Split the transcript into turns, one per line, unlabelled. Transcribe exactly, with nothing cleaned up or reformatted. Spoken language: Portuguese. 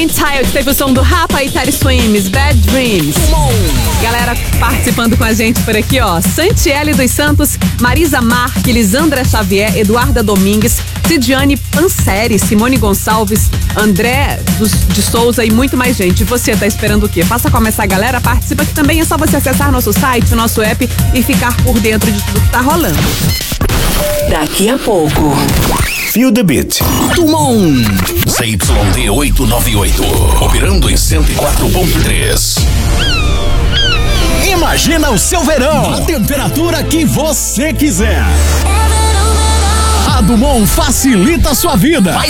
Blind Child teve o som do Rapa e Teddy Swims, Bad Dreams. Galera participando com a gente por aqui, ó. Santiele dos Santos, Marisa Marque, Lisandra Xavier, Eduarda Domingues, Cidiane Panseri, Simone Gonçalves, André dos, de Souza e muito mais gente. Você tá esperando o quê? Faça como essa galera, participa, que também é só você acessar nosso site, nosso app e ficar por dentro de tudo que tá rolando.
Daqui a pouco,
Feel the Beat.
Dumont. C Y D oitocentos e noventa e oito. Operando em cento e quatro ponto três.
Imagina o seu verão. A temperatura que você quiser. A Dumont facilita a sua vida.